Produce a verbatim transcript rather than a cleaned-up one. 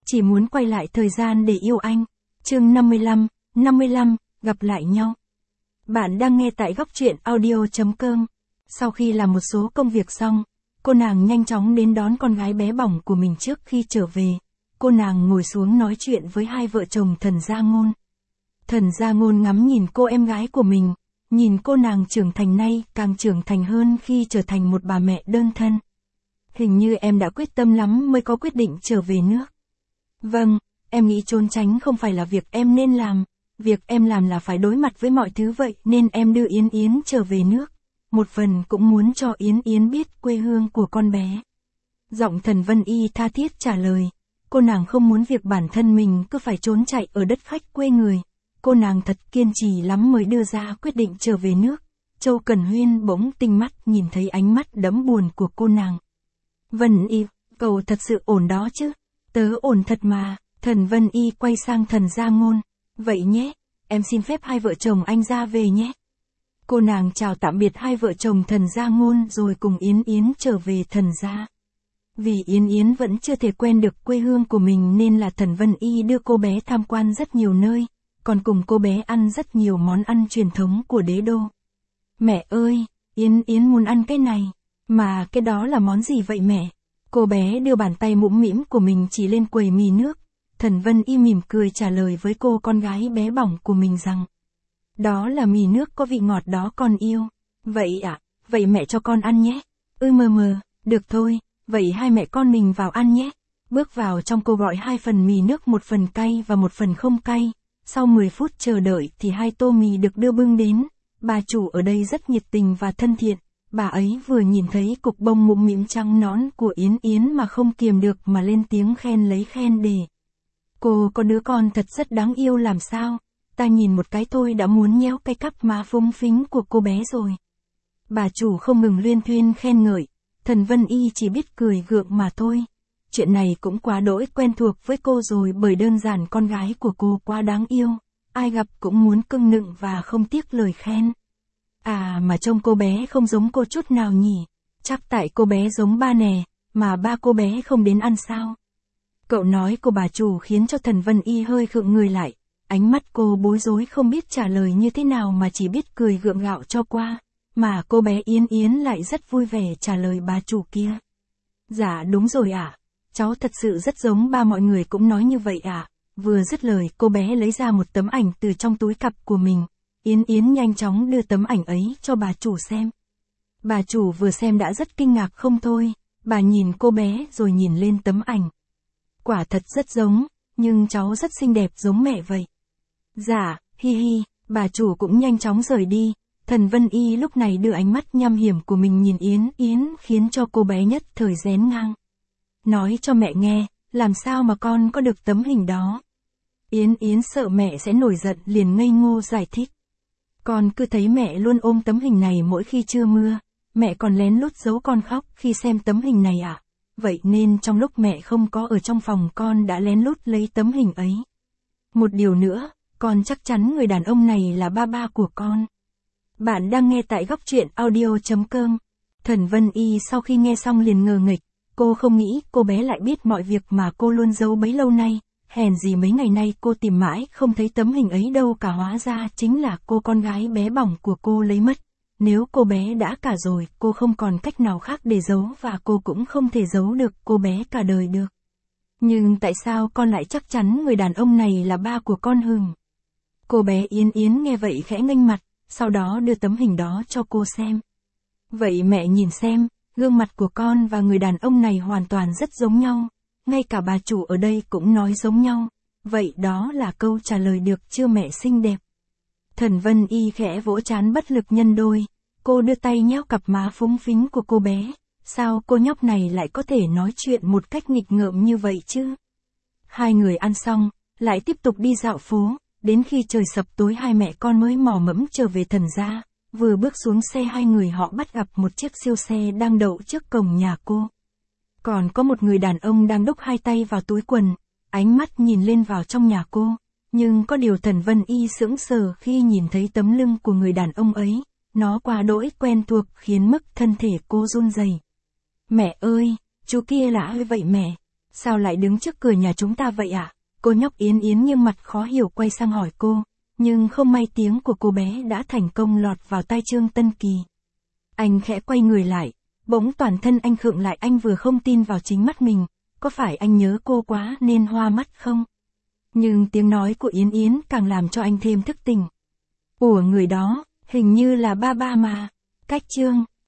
chỉ muốn quay lại thời gian để yêu anh. Chương năm mươi lăm, năm mươi lăm, gặp lại nhau. Bạn đang nghe tại góc truyện audio.com. Sau khi làm một số công việc xong, cô nàng nhanh chóng đến đón con gái bé bỏng của mình trước khi trở về. Cô nàng ngồi xuống nói chuyện với hai vợ chồng Thần Gia Ngôn. Thần Gia Ngôn ngắm nhìn cô em gái của mình, nhìn cô nàng trưởng thành nay càng trưởng thành hơn khi trở thành một bà mẹ đơn thân. Hình như em đã quyết tâm lắm mới có quyết định trở về nước. Vâng, em nghĩ trốn tránh không phải là việc em nên làm, việc em làm là phải đối mặt với mọi thứ vậy nên em đưa Yến Yến trở về nước. Một phần cũng muốn cho Yến Yến biết quê hương của con bé. Giọng Thần Vân Y tha thiết trả lời, cô nàng không muốn việc bản thân mình cứ phải trốn chạy ở đất khách quê người. Cô nàng thật kiên trì lắm mới đưa ra quyết định trở về nước. Châu Cần Huyên bỗng tinh mắt nhìn thấy ánh mắt đẫm buồn của cô nàng. Vân Y, cậu thật sự ổn đó chứ? Tớ ổn thật mà. Thần Vân Y quay sang Thần Gia Ngôn. Vậy nhé, em xin phép hai vợ chồng anh ra về nhé. Cô nàng chào tạm biệt hai vợ chồng Thần Gia Ngôn rồi cùng Yến Yến trở về Thần Gia. Vì Yến Yến vẫn chưa thể quen được quê hương của mình nên là Thần Vân Y đưa cô bé tham quan rất nhiều nơi, còn cùng cô bé ăn rất nhiều món ăn truyền thống của đế đô. Mẹ ơi, Yến Yến muốn ăn cái này. Mà cái đó là món gì vậy mẹ? Cô bé đưa bàn tay mũm mĩm của mình chỉ lên quầy mì nước. Thần Vân Y mỉm cười trả lời với cô con gái bé bỏng của mình rằng, đó là mì nước có vị ngọt đó con yêu. Vậy ạ, à, vậy mẹ cho con ăn nhé. Ừ mờ mờ, được thôi, vậy hai mẹ con mình vào ăn nhé. Bước vào trong cô gọi hai phần mì nước, một phần cay và một phần không cay. Sau mười phút chờ đợi thì hai tô mì được đưa bưng đến. Bà chủ ở đây rất nhiệt tình và thân thiện. Bà ấy vừa nhìn thấy cục bông mũm mĩm trắng nõn của Yến Yến mà không kiềm được mà lên tiếng khen lấy khen để. Cô có đứa con thật rất đáng yêu làm sao, ta nhìn một cái thôi đã muốn nhéo cái cắp má phúng phính của cô bé rồi. Bà chủ không ngừng luyên thuyên khen ngợi, Thần Vân Y chỉ biết cười gượng mà thôi. Chuyện này cũng quá đỗi quen thuộc với cô rồi bởi đơn giản con gái của cô quá đáng yêu, ai gặp cũng muốn cưng nựng và không tiếc lời khen. À mà trông cô bé không giống cô chút nào nhỉ, chắc tại cô bé giống ba nè, mà ba cô bé không đến ăn sao. Cậu nói của bà chủ khiến cho Thần Vân Y hơi khựng người lại, ánh mắt cô bối rối không biết trả lời như thế nào mà chỉ biết cười gượng gạo cho qua, mà cô bé Yến Yến lại rất vui vẻ trả lời bà chủ kia. Dạ đúng rồi ạ, à, cháu thật sự rất giống ba, mọi người cũng nói như vậy ạ. À. Vừa dứt lời cô bé lấy ra một tấm ảnh từ trong túi cặp của mình. Yến Yến nhanh chóng đưa tấm ảnh ấy cho bà chủ xem. Bà chủ vừa xem đã rất kinh ngạc không thôi, bà nhìn cô bé rồi nhìn lên tấm ảnh. Quả thật rất giống, nhưng cháu rất xinh đẹp giống mẹ vậy. Dạ, hi hi, bà chủ cũng nhanh chóng rời đi. Thần Vân Y lúc này đưa ánh mắt nham hiểm của mình nhìn Yến Yến khiến cho cô bé nhất thời rén ngang. Nói cho mẹ nghe, làm sao mà con có được tấm hình đó? Yến Yến sợ mẹ sẽ nổi giận liền ngây ngô giải thích. Con cứ thấy mẹ luôn ôm tấm hình này mỗi khi trưa mưa, mẹ còn lén lút giấu con khóc khi xem tấm hình này à? Vậy nên trong lúc mẹ không có ở trong phòng con đã lén lút lấy tấm hình ấy. Một điều nữa, con chắc chắn người đàn ông này là ba ba của con. Bạn đang nghe tại góc truyện audio.com. Thần Vân Y sau khi nghe xong liền ngờ nghịch, cô không nghĩ cô bé lại biết mọi việc mà cô luôn giấu bấy lâu nay. Hèn gì mấy ngày nay cô tìm mãi không thấy tấm hình ấy đâu cả, hóa ra chính là cô con gái bé bỏng của cô lấy mất. Nếu cô bé đã cả rồi, cô không còn cách nào khác để giấu và cô cũng không thể giấu được cô bé cả đời được. Nhưng tại sao con lại chắc chắn người đàn ông này là ba của con hừm? Cô bé Yến Yến nghe vậy khẽ nghênh mặt, sau đó đưa tấm hình đó cho cô xem. Vậy mẹ nhìn xem, gương mặt của con và người đàn ông này hoàn toàn rất giống nhau. Ngay cả bà chủ ở đây cũng nói giống nhau. Vậy đó là câu trả lời được chưa mẹ xinh đẹp? Thần Vân Y khẽ vỗ trán bất lực nhân đôi. Cô đưa tay nhéo cặp má phúng phính của cô bé. Sao cô nhóc này lại có thể nói chuyện một cách nghịch ngợm như vậy chứ? Hai người ăn xong, lại tiếp tục đi dạo phố. Đến khi trời sập tối hai mẹ con mới mò mẫm trở về Thần gia. Vừa bước xuống xe hai người họ bắt gặp một chiếc siêu xe đang đậu trước cổng nhà cô. Còn có một người đàn ông đang đúc hai tay vào túi quần, ánh mắt nhìn lên vào trong nhà cô. Nhưng có điều Thần Vân Y sững sờ khi nhìn thấy tấm lưng của người đàn ông ấy, nó quá đỗi quen thuộc khiến mức thân thể cô run rẩy. Mẹ ơi, chú kia là ai vậy mẹ? Sao lại đứng trước cửa nhà chúng ta vậy ạ? Cô nhóc Yến Yến nghiêm mặt khó hiểu quay sang hỏi cô, nhưng không may tiếng của cô bé đã thành công lọt vào tai Trương Tân Kỳ. Anh khẽ quay người lại, bỗng toàn thân anh khựng lại, anh vừa không tin vào chính mắt mình, có phải anh nhớ cô quá nên hoa mắt không? Nhưng tiếng nói của Yến Yến càng làm cho anh thêm thức tỉnh. Ủa người đó, hình như là ba ba mà, cách Trương,